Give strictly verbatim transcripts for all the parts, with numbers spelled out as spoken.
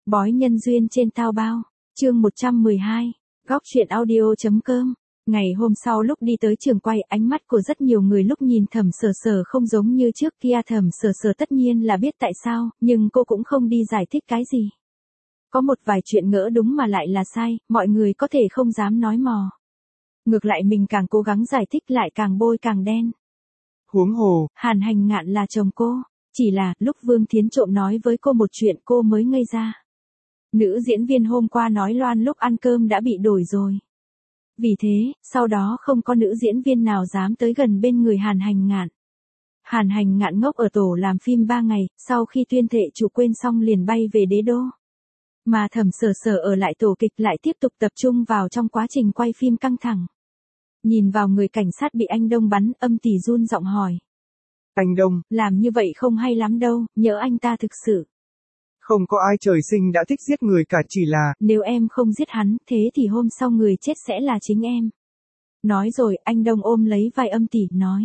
Bói nhân duyên trên Tao Bao, chương một trăm mười hai, góc truyện audio.com. Ngày hôm sau lúc đi tới trường quay, ánh mắt của rất nhiều người lúc nhìn Thẩm Sở Sở không giống như trước kia. Thẩm Sở Sở tất nhiên là biết tại sao, nhưng cô cũng không đi giải thích cái gì. Có một vài chuyện ngỡ đúng mà lại là sai, mọi người có thể không dám nói mò. Ngược lại mình càng cố gắng giải thích lại càng bôi càng đen. Huống hồ, Hàn Hành Ngạn là chồng cô, chỉ là lúc Vương Thiến trộm nói với cô một chuyện cô mới ngây ra. Nữ diễn viên hôm qua nói loan lúc ăn cơm đã bị đổi rồi. Vì thế, sau đó không có nữ diễn viên nào dám tới gần bên người Hàn Hành Ngạn. Hàn Hành Ngạn ngốc ở tổ làm phim ba ngày, sau khi tuyên thệ chủ quên xong liền bay về đế đô. Mà Thẩm Sở Sở ở lại tổ kịch lại tiếp tục tập trung vào trong quá trình quay phim căng thẳng. Nhìn vào người cảnh sát bị anh Đông bắn, Âm Tỷ run giọng hỏi. Anh Đông, làm như vậy không hay lắm đâu, nhớ anh ta thực sự. Không có ai trời sinh đã thích giết người cả, chỉ là, nếu em không giết hắn, thế thì hôm sau người chết sẽ là chính em. Nói rồi, anh Đông ôm lấy vai Âm Tỷ, nói.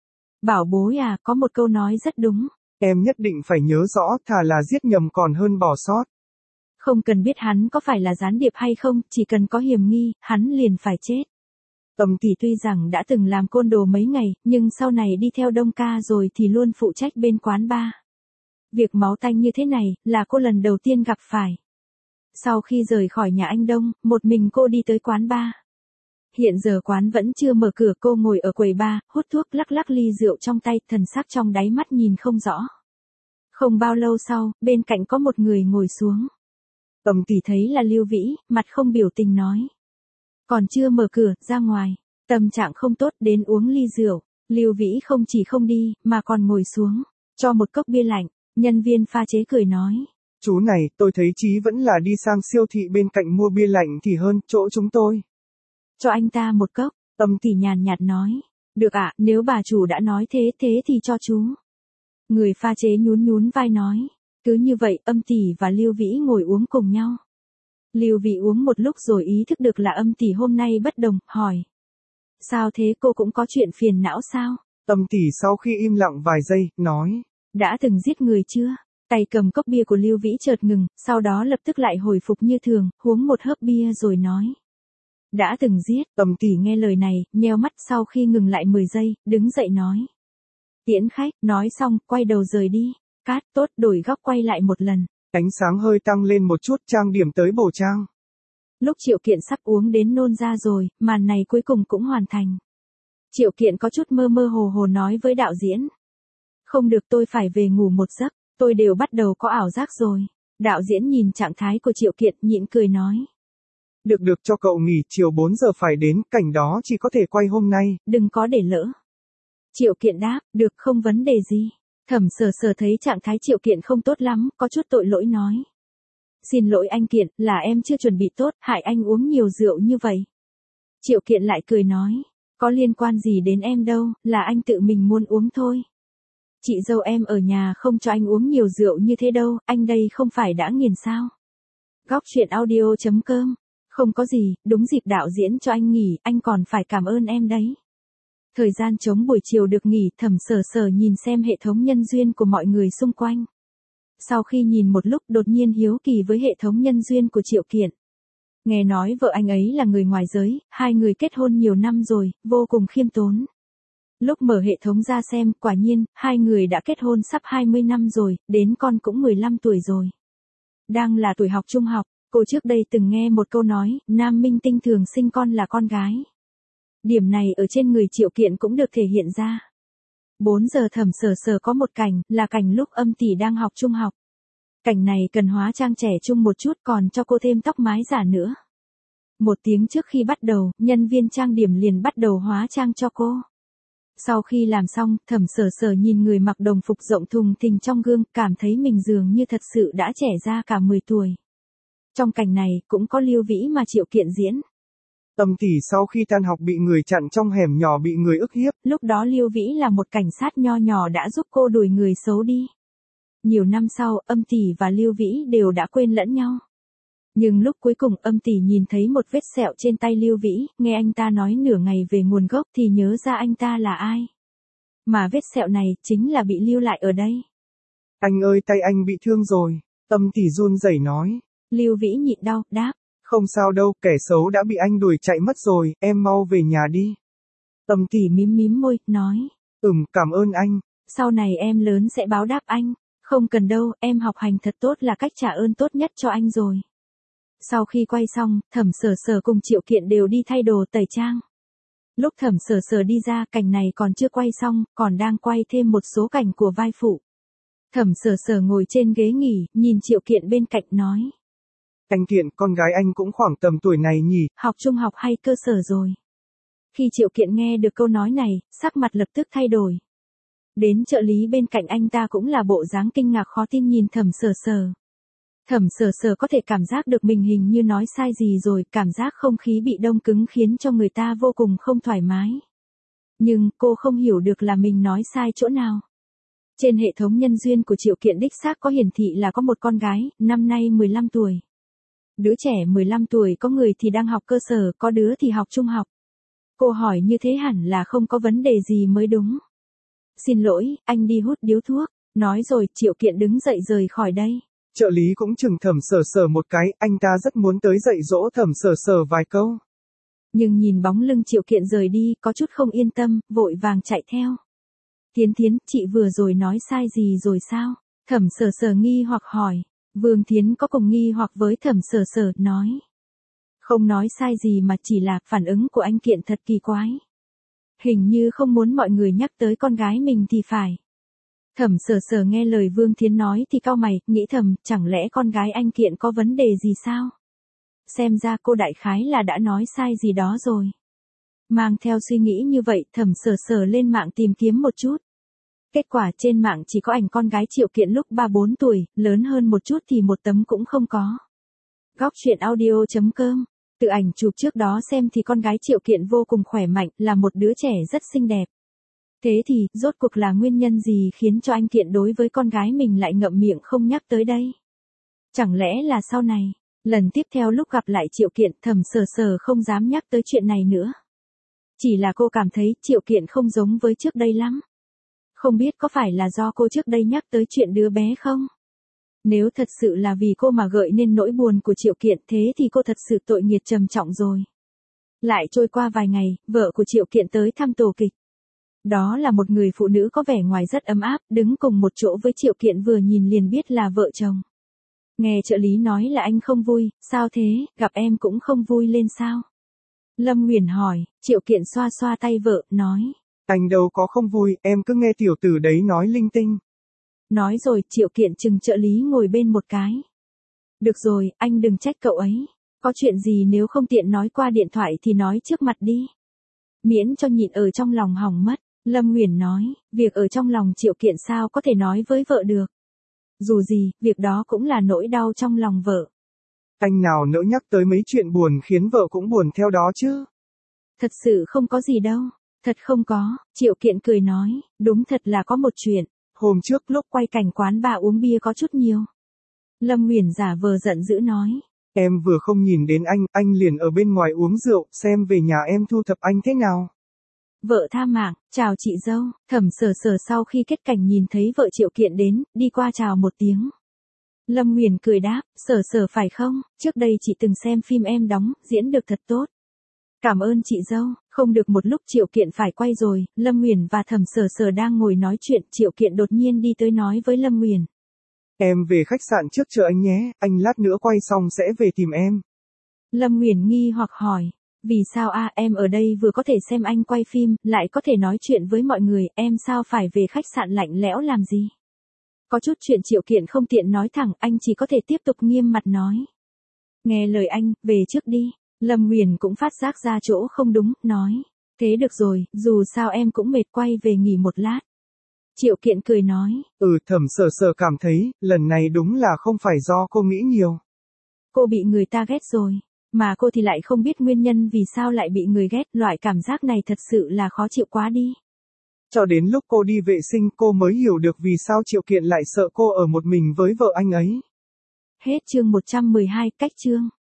Bảo bối à, có một câu nói rất đúng. Em nhất định phải nhớ rõ, thà là giết nhầm còn hơn bỏ sót. Không cần biết hắn có phải là gián điệp hay không, chỉ cần có hiểm nghi, hắn liền phải chết. Âm Tỷ tuy rằng đã từng làm côn đồ mấy ngày, nhưng sau này đi theo Đông ca rồi thì luôn phụ trách bên quán bar. Việc máu tanh như thế này, là cô lần đầu tiên gặp phải. Sau khi rời khỏi nhà anh Đông, một mình cô đi tới quán bar. Hiện giờ quán vẫn chưa mở cửa, cô ngồi ở quầy bar, hút thuốc lắc lắc ly rượu trong tay, thần sắc trong đáy mắt nhìn không rõ. Không bao lâu sau, bên cạnh có một người ngồi xuống. Âm Tỷ thấy là Lưu Vĩ, mặt không biểu tình nói. Còn chưa mở cửa, ra ngoài. Tâm trạng không tốt, đến uống ly rượu. Lưu Vĩ không chỉ không đi, mà còn ngồi xuống, cho một cốc bia lạnh. Nhân viên pha chế cười nói. Chú này, tôi thấy Chí vẫn là đi sang siêu thị bên cạnh mua bia lạnh thì hơn, chỗ chúng tôi. Cho anh ta một cốc, Âm Tỷ nhàn nhạt nói. Được ạ, nếu bà chủ đã nói thế thế thì cho chú. Người pha chế nhún nhún vai nói. Cứ như vậy, Âm Tỷ và Lưu Vĩ ngồi uống cùng nhau. Lưu Vĩ uống một lúc rồi ý thức được là Âm Tỷ hôm nay bất đồng, hỏi. Sao thế, cô cũng có chuyện phiền não sao? Âm Tỷ sau khi im lặng vài giây, nói. Đã từng giết người chưa? Tay cầm cốc bia của Lưu Vĩ chợt ngừng, sau đó lập tức lại hồi phục như thường, uống một hớp bia rồi nói. Đã từng giết. Âm Tỷ nghe lời này, nheo mắt sau khi ngừng lại mười giây, đứng dậy nói. Tiễn khách, nói xong, quay đầu rời đi. Cát, tốt, đổi góc quay lại một lần. Ánh sáng hơi tăng lên một chút, trang điểm tới bổ trang. Lúc Triệu Kiện sắp uống đến nôn ra rồi, màn này cuối cùng cũng hoàn thành. Triệu Kiện có chút mơ mơ hồ hồ nói với đạo diễn. Không được, tôi phải về ngủ một giấc, tôi đều bắt đầu có ảo giác rồi. Đạo diễn nhìn trạng thái của Triệu Kiện nhịn cười nói. Được được, cho cậu nghỉ, chiều bốn giờ phải đến, cảnh đó chỉ có thể quay hôm nay. Đừng có để lỡ. Triệu Kiện đáp, được, không vấn đề gì. Thẩm Sở Sở thấy trạng thái Triệu Kiện không tốt lắm, có chút tội lỗi nói. Xin lỗi anh Kiện, là em chưa chuẩn bị tốt, hại anh uống nhiều rượu như vậy. Triệu Kiện lại cười nói. Có liên quan gì đến em đâu, là anh tự mình muốn uống thôi. Chị dâu em ở nhà không cho anh uống nhiều rượu như thế đâu, anh đây không phải đã nghiền sao. Góc truyện audio.com. Không có gì, đúng dịp đạo diễn cho anh nghỉ, anh còn phải cảm ơn em đấy. Thời gian trống buổi chiều được nghỉ, Thẩm Sở Sở nhìn xem hệ thống nhân duyên của mọi người xung quanh. Sau khi nhìn một lúc, đột nhiên hiếu kỳ với hệ thống nhân duyên của Triệu Kiện. Nghe nói vợ anh ấy là người ngoài giới, hai người kết hôn nhiều năm rồi, vô cùng khiêm tốn. Lúc mở hệ thống ra xem, quả nhiên, hai người đã kết hôn sắp hai mươi năm rồi, đến con cũng mười lăm tuổi rồi. Đang là tuổi học trung học, cô trước đây từng nghe một câu nói, nam minh tinh thường sinh con là con gái. Điểm này ở trên người Triệu Kiện cũng được thể hiện ra. bốn giờ Thẩm Sở Sở có một cảnh, là cảnh lúc Âm Tỷ đang học trung học. Cảnh này cần hóa trang trẻ trung một chút, còn cho cô thêm tóc mái giả nữa. Một tiếng trước khi bắt đầu, nhân viên trang điểm liền bắt đầu hóa trang cho cô. Sau khi làm xong, Thẩm Sở Sở nhìn người mặc đồng phục rộng thùng thình trong gương, cảm thấy mình dường như thật sự đã trẻ ra cả mười tuổi. Trong cảnh này, cũng có Lưu Vĩ mà Triệu Kiện diễn. Âm Tỷ sau khi tan học bị người chặn trong hẻm nhỏ, bị người ức hiếp. Lúc đó Lưu Vĩ là một cảnh sát nho nhỏ đã giúp cô đuổi người xấu đi. Nhiều năm sau, Âm Tỷ và Lưu Vĩ đều đã quên lẫn nhau. Nhưng lúc cuối cùng Âm Tỷ nhìn thấy một vết sẹo trên tay Lưu Vĩ, nghe anh ta nói nửa ngày về nguồn gốc thì nhớ ra anh ta là ai. Mà vết sẹo này chính là bị lưu lại ở đây. Anh ơi, tay anh bị thương rồi. Âm Tỷ run rẩy nói. Lưu Vĩ nhịn đau, đáp. Không sao đâu, kẻ xấu đã bị anh đuổi chạy mất rồi, em mau về nhà đi. Tầm Kỳ mím mím môi, nói. Ừm, cảm ơn anh. Sau này em lớn sẽ báo đáp anh. Không cần đâu, em học hành thật tốt là cách trả ơn tốt nhất cho anh rồi. Sau khi quay xong, Thẩm Sở Sở cùng Triệu Kiện đều đi thay đồ tẩy trang. Lúc Thẩm Sở Sở đi ra, cảnh này còn chưa quay xong, còn đang quay thêm một số cảnh của vai phụ. Thẩm Sở Sở ngồi trên ghế nghỉ, nhìn Triệu Kiện bên cạnh nói. Anh Kiện, con gái anh cũng khoảng tầm tuổi này nhỉ? Học trung học hay cơ sở rồi? Khi Triệu Kiện nghe được câu nói này, sắc mặt lập tức thay đổi. Đến trợ lý bên cạnh anh ta cũng là bộ dáng kinh ngạc khó tin nhìn Thẩm Sở Sở. Thẩm Sở Sở có thể cảm giác được mình hình như nói sai gì rồi, cảm giác không khí bị đông cứng khiến cho người ta vô cùng không thoải mái. Nhưng cô không hiểu được là mình nói sai chỗ nào. Trên hệ thống nhân duyên của Triệu Kiện đích xác có hiển thị là có một con gái, năm nay mười lăm tuổi. Đứa trẻ mười lăm tuổi có người thì đang học cơ sở, có đứa thì học trung học. Cô hỏi như thế hẳn là không có vấn đề gì mới đúng. Xin lỗi, anh đi hút điếu thuốc. Nói rồi, Triệu Kiện đứng dậy rời khỏi đây. Trợ lý cũng chừng Thẩm Sở Sở một cái, anh ta rất muốn tới dạy dỗ Thẩm Sở Sở vài câu. Nhưng nhìn bóng lưng Triệu Kiện rời đi, có chút không yên tâm, vội vàng chạy theo. Thiến Thiến, chị vừa rồi nói sai gì rồi sao? Thẩm Sở Sở nghi hoặc hỏi. Vương Thiến có cùng nghi hoặc với Thẩm Sở Sở, nói. Không nói sai gì mà chỉ là phản ứng của anh Kiện thật kỳ quái. Hình như không muốn mọi người nhắc tới con gái mình thì phải. Thẩm Sở Sở nghe lời Vương Thiến nói thì cau mày, nghĩ thầm, chẳng lẽ con gái anh Kiện có vấn đề gì sao? Xem ra cô đại khái là đã nói sai gì đó rồi. Mang theo suy nghĩ như vậy, Thẩm Sở Sở lên mạng tìm kiếm một chút. Kết quả trên mạng chỉ có ảnh con gái Triệu Kiện lúc ba bốn tuổi, lớn hơn một chút thì một tấm cũng không có. Góc truyện audio chấm com. Từ ảnh chụp trước đó xem thì con gái Triệu Kiện vô cùng khỏe mạnh, là một đứa trẻ rất xinh đẹp. Thế thì, rốt cuộc là nguyên nhân gì khiến cho anh Kiện đối với con gái mình lại ngậm miệng không nhắc tới đây? Chẳng lẽ là sau này, lần tiếp theo lúc gặp lại Triệu Kiện, Thẩm Sở Sở không dám nhắc tới chuyện này nữa. Chỉ là cô cảm thấy Triệu Kiện không giống với trước đây lắm. Không biết có phải là do cô trước đây nhắc tới chuyện đứa bé không? Nếu thật sự là vì cô mà gợi nên nỗi buồn của Triệu Kiện, thế thì cô thật sự tội nghiệp trầm trọng rồi. Lại trôi qua vài ngày, vợ của Triệu Kiện tới thăm tổ kịch. Đó là một người phụ nữ có vẻ ngoài rất ấm áp, đứng cùng một chỗ với Triệu Kiện vừa nhìn liền biết là vợ chồng. Nghe trợ lý nói là anh không vui, sao thế, gặp em cũng không vui lên sao? Lâm Nguyền hỏi, Triệu Kiện xoa xoa tay vợ, nói. Anh đâu có không vui, em cứ nghe tiểu tử đấy nói linh tinh. Nói rồi, Triệu Kiện chừng trợ lý ngồi bên một cái. Được rồi, anh đừng trách cậu ấy. Có chuyện gì nếu không tiện nói qua điện thoại thì nói trước mặt đi. Miễn cho nhịn ở trong lòng hỏng mất. Lâm Nguyền nói, việc ở trong lòng Triệu Kiện sao có thể nói với vợ được. Dù gì, việc đó cũng là nỗi đau trong lòng vợ. Anh nào nỡ nhắc tới mấy chuyện buồn khiến vợ cũng buồn theo đó chứ. Thật sự không có gì đâu. Thật không có, Triệu Kiện cười nói, đúng thật là có một chuyện. Hôm trước lúc quay cảnh quán bà uống bia có chút nhiều. Lâm Nguyền giả vờ giận dữ nói. Em vừa không nhìn đến anh, anh liền ở bên ngoài uống rượu, xem về nhà em thu thập anh thế nào. Vợ tha mạng, chào chị dâu. Thẩm Sở Sở sau khi kết cảnh nhìn thấy vợ Triệu Kiện đến, đi qua chào một tiếng. Lâm Nguyền cười đáp, Sở Sở phải không, trước đây chị từng xem phim em đóng, diễn được thật tốt. Cảm ơn chị dâu. Không được một lúc Triệu Kiện phải quay rồi, Lâm Nguyền và Thẩm Sở Sở đang ngồi nói chuyện, Triệu Kiện đột nhiên đi tới nói với Lâm Nguyền. Em về khách sạn trước chờ anh nhé, anh lát nữa quay xong sẽ về tìm em. Lâm Nguyền nghi hoặc hỏi, vì sao a em ở đây vừa có thể xem anh quay phim, lại có thể nói chuyện với mọi người, em sao phải về khách sạn lạnh lẽo làm gì? Có chút chuyện Triệu Kiện không tiện nói thẳng, anh chỉ có thể tiếp tục nghiêm mặt nói. Nghe lời anh, về trước đi. Lâm Nguyền cũng phát giác ra chỗ không đúng, nói. Thế được rồi, dù sao em cũng mệt, quay về nghỉ một lát. Triệu Kiện cười nói. Ừ, Thẩm Sở Sở cảm thấy, lần này đúng là không phải do cô nghĩ nhiều. Cô bị người ta ghét rồi, mà cô thì lại không biết nguyên nhân vì sao lại bị người ghét, loại cảm giác này thật sự là khó chịu quá đi. Cho đến lúc cô đi vệ sinh cô mới hiểu được vì sao Triệu Kiện lại sợ cô ở một mình với vợ anh ấy. Hết chương một trăm mười hai, cách chương.